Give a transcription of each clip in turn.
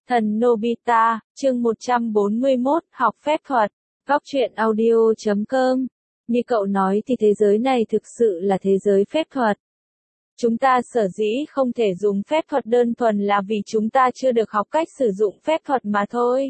Thần Nobita, chương 141, học phép thuật, góc truyện audio.com. Như cậu nói thì thế giới này thực sự là thế giới phép thuật. Chúng ta sở dĩ không thể dùng phép thuật đơn thuần là vì chúng ta chưa được học cách sử dụng phép thuật mà thôi.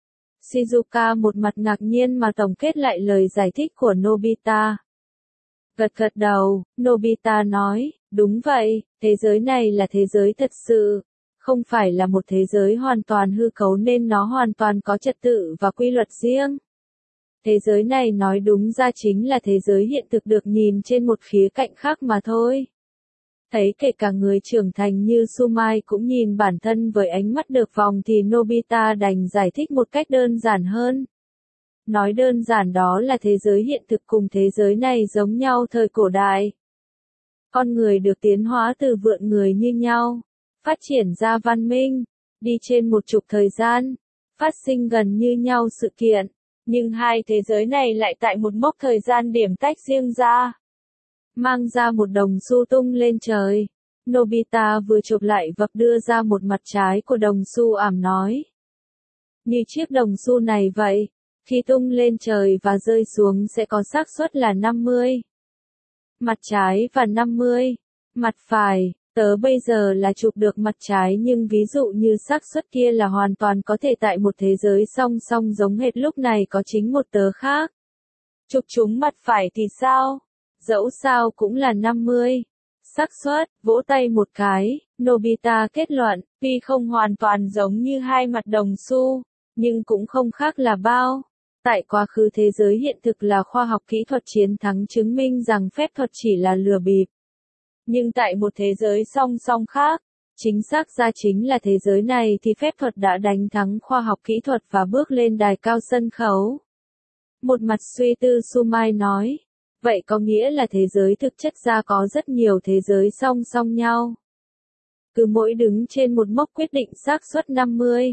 Shizuka một mặt ngạc nhiên mà tổng kết lại lời giải thích của Nobita. Gật gật đầu, Nobita nói, đúng vậy, thế giới này là thế giới thật sự. Không phải là một thế giới hoàn toàn hư cấu nên nó hoàn toàn có trật tự và quy luật riêng. Thế giới này nói đúng ra chính là thế giới hiện thực được nhìn trên một khía cạnh khác mà thôi. Thấy kể cả người trưởng thành như Sumai cũng nhìn bản thân với ánh mắt được vòng thì Nobita đành giải thích một cách đơn giản hơn. Nói đơn giản đó là thế giới hiện thực cùng thế giới này giống nhau thời cổ đại. Con người được tiến hóa từ vượn người như nhau. Phát triển ra văn minh, đi trên một trục thời gian, phát sinh gần như nhau sự kiện, nhưng hai thế giới này lại tại một mốc thời gian điểm tách riêng ra. Mang ra một đồng xu tung lên trời, Nobita vừa chụp lại vật đưa ra một mặt trái của đồng xu ảm nói. Như chiếc đồng xu này vậy, khi tung lên trời và rơi xuống sẽ có xác suất là 50. Mặt trái và 50, mặt phải. Tớ bây giờ là chụp được mặt trái nhưng ví dụ như xác suất kia là hoàn toàn có thể tại một thế giới song song giống hệt lúc này có chính một tớ khác. Chụp chúng mặt phải thì sao? Dẫu sao cũng là 50. Xác suất, vỗ tay một cái, Nobita kết luận, tuy không hoàn toàn giống như hai mặt đồng xu, nhưng cũng không khác là bao. Tại quá khứ thế giới hiện thực là khoa học kỹ thuật chiến thắng chứng minh rằng phép thuật chỉ là lừa bịp. Nhưng tại một thế giới song song khác, chính xác ra chính là thế giới này thì phép thuật đã đánh thắng khoa học kỹ thuật và bước lên đài cao sân khấu. Một mặt suy tư Sumai nói, vậy có nghĩa là thế giới thực chất ra có rất nhiều thế giới song song nhau. Cứ mỗi đứng trên một mốc quyết định xác suất 50.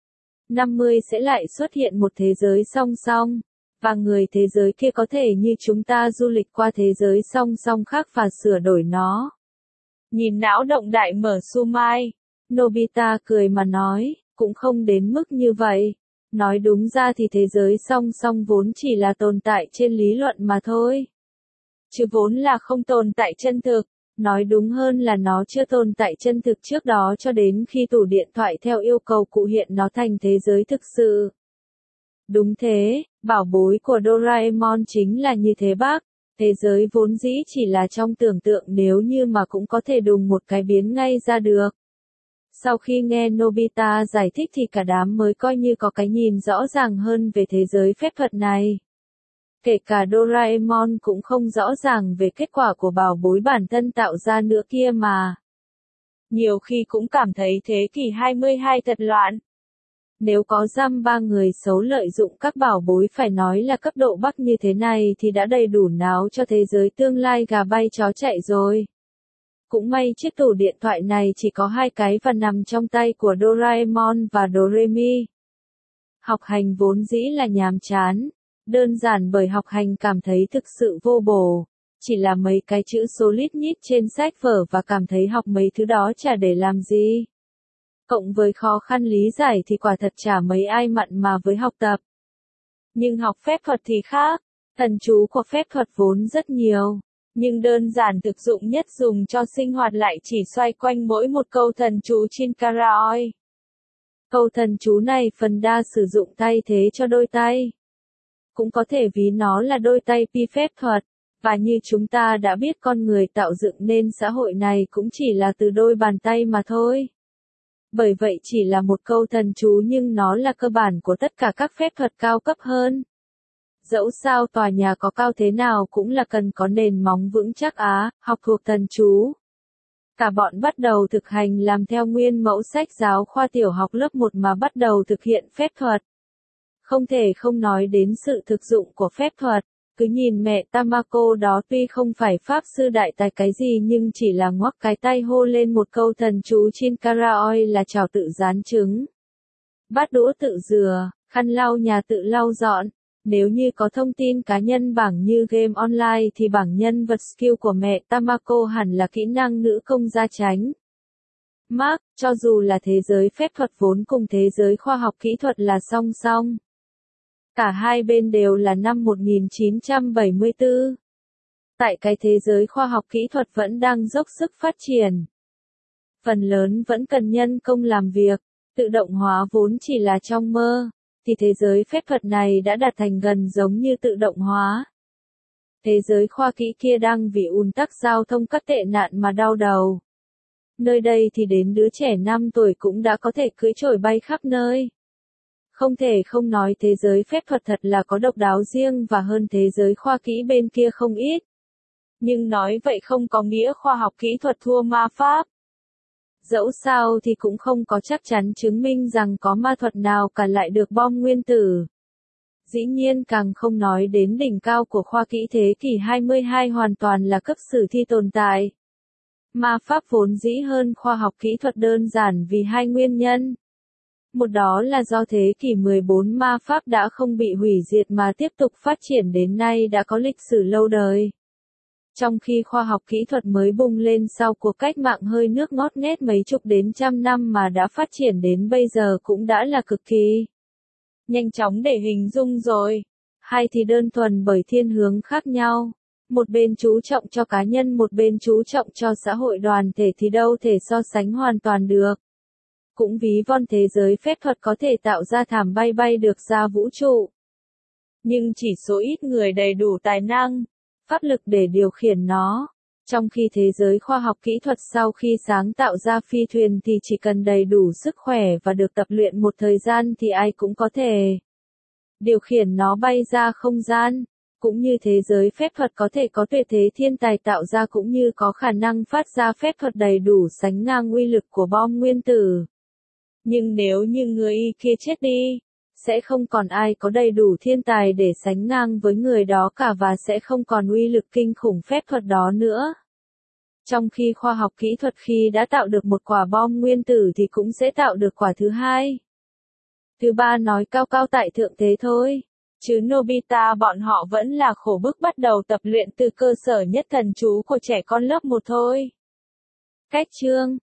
50 sẽ lại xuất hiện một thế giới song song. Và người thế giới kia có thể như chúng ta du lịch qua thế giới song song khác và sửa đổi nó. Nhìn não động đại mở Sumai, Nobita cười mà nói, cũng không đến mức như vậy. Nói đúng ra thì thế giới song song vốn chỉ là tồn tại trên lý luận mà thôi. Chứ vốn là không tồn tại chân thực, nói đúng hơn là nó chưa tồn tại chân thực trước đó cho đến khi tủ điện thoại theo yêu cầu cụ hiện nó thành thế giới thực sự. Đúng thế, bảo bối của Doraemon chính là như thế bác, thế giới vốn dĩ chỉ là trong tưởng tượng nếu như mà cũng có thể đùng một cái biến ngay ra được. Sau khi nghe Nobita giải thích thì cả đám mới coi như có cái nhìn rõ ràng hơn về thế giới phép thuật này. Kể cả Doraemon cũng không rõ ràng về kết quả của bảo bối bản thân tạo ra nữa kia mà. Nhiều khi cũng cảm thấy thế kỷ 22 thật loạn. Nếu có dăm ba người xấu lợi dụng các bảo bối phải nói là cấp độ Bắc như thế này thì đã đầy đủ náo cho thế giới tương lai gà bay chó chạy rồi. Cũng may chiếc tủ điện thoại này chỉ có hai cái và nằm trong tay của Doraemon và Doremi. Học hành vốn dĩ là nhàm chán, đơn giản bởi học hành cảm thấy thực sự vô bổ. Chỉ là mấy cái chữ số lít nhít trên sách vở và cảm thấy học mấy thứ đó chả để làm gì. Cộng với khó khăn lý giải thì quả thật chả mấy ai mặn mà với học tập. Nhưng học phép thuật thì khác, thần chú của phép thuật vốn rất nhiều, nhưng đơn giản thực dụng nhất dùng cho sinh hoạt lại chỉ xoay quanh mỗi một câu thần chú Chinkaraoi. Câu thần chú này phần đa sử dụng thay thế cho đôi tay. Cũng có thể ví nó là đôi tay pi phép thuật, và như chúng ta đã biết con người tạo dựng nên xã hội này cũng chỉ là từ đôi bàn tay mà thôi. Bởi vậy chỉ là một câu thần chú nhưng nó là cơ bản của tất cả các phép thuật cao cấp hơn. Dẫu sao tòa nhà có cao thế nào cũng là cần có nền móng vững chắc học thuộc thần chú. Cả bọn bắt đầu thực hành làm theo nguyên mẫu sách giáo khoa tiểu học lớp 1 mà bắt đầu thực hiện phép thuật. Không thể không nói đến sự thực dụng của phép thuật. Cứ nhìn mẹ Tamako đó tuy không phải pháp sư đại tài cái gì nhưng chỉ là ngoắc cái tay hô lên một câu thần chú Chinkaraoi là chảo tự rán trứng. Bát đũa tự rửa, khăn lau nhà tự lau dọn. Nếu như có thông tin cá nhân bảng như game online thì bảng nhân vật skill của mẹ Tamako hẳn là kỹ năng nữ công gia tránh. Marx, cho dù là thế giới phép thuật vốn cùng thế giới khoa học kỹ thuật là song song. Cả hai bên đều là năm 1974. Tại cái thế giới khoa học kỹ thuật vẫn đang dốc sức phát triển. Phần lớn vẫn cần nhân công làm việc, tự động hóa vốn chỉ là trong mơ, thì thế giới phép thuật này đã đạt thành gần giống như tự động hóa. Thế giới khoa kỹ kia đang vì ùn tắc giao thông các tệ nạn mà đau đầu. Nơi đây thì đến đứa trẻ 5 tuổi cũng đã có thể cưỡi chổi bay khắp nơi. Không thể không nói thế giới phép thuật thật là có độc đáo riêng và hơn thế giới khoa kỹ bên kia không ít. Nhưng nói vậy không có nghĩa khoa học kỹ thuật thua ma pháp. Dẫu sao thì cũng không có chắc chắn chứng minh rằng có ma thuật nào cản lại được bom nguyên tử. Dĩ nhiên càng không nói đến đỉnh cao của khoa kỹ thế kỷ 22 hoàn toàn là cấp sử thi tồn tại. Ma pháp vốn dĩ hơn khoa học kỹ thuật đơn giản vì hai nguyên nhân. Một đó là do thế kỷ 14 ma pháp đã không bị hủy diệt mà tiếp tục phát triển đến nay đã có lịch sử lâu đời. Trong khi khoa học kỹ thuật mới bùng lên sau cuộc cách mạng hơi nước ngót nghét mấy chục đến trăm năm mà đã phát triển đến bây giờ cũng đã là cực kỳ nhanh chóng để hình dung rồi. Hai thì đơn thuần bởi thiên hướng khác nhau. Một bên chú trọng cho cá nhân, một bên chú trọng cho xã hội đoàn thể thì đâu thể so sánh hoàn toàn được. Cũng ví von thế giới phép thuật có thể tạo ra thảm bay bay được ra vũ trụ. Nhưng chỉ số ít người đầy đủ tài năng, pháp lực để điều khiển nó. Trong khi thế giới khoa học kỹ thuật sau khi sáng tạo ra phi thuyền thì chỉ cần đầy đủ sức khỏe và được tập luyện một thời gian thì ai cũng có thể điều khiển nó bay ra không gian. Cũng như thế giới phép thuật có thể có tuyệt thế thiên tài tạo ra cũng như có khả năng phát ra phép thuật đầy đủ sánh ngang uy lực của bom nguyên tử. Nhưng nếu như người kia chết đi, sẽ không còn ai có đầy đủ thiên tài để sánh ngang với người đó cả và sẽ không còn uy lực kinh khủng phép thuật đó nữa. Trong khi khoa học kỹ thuật khi đã tạo được một quả bom nguyên tử thì cũng sẽ tạo được quả thứ hai. Thứ ba nói cao cao tại thượng thế thôi. Chứ Nobita bọn họ vẫn là khổ bức bắt đầu tập luyện từ cơ sở nhất thần chú của trẻ con lớp 1 thôi. Cách chương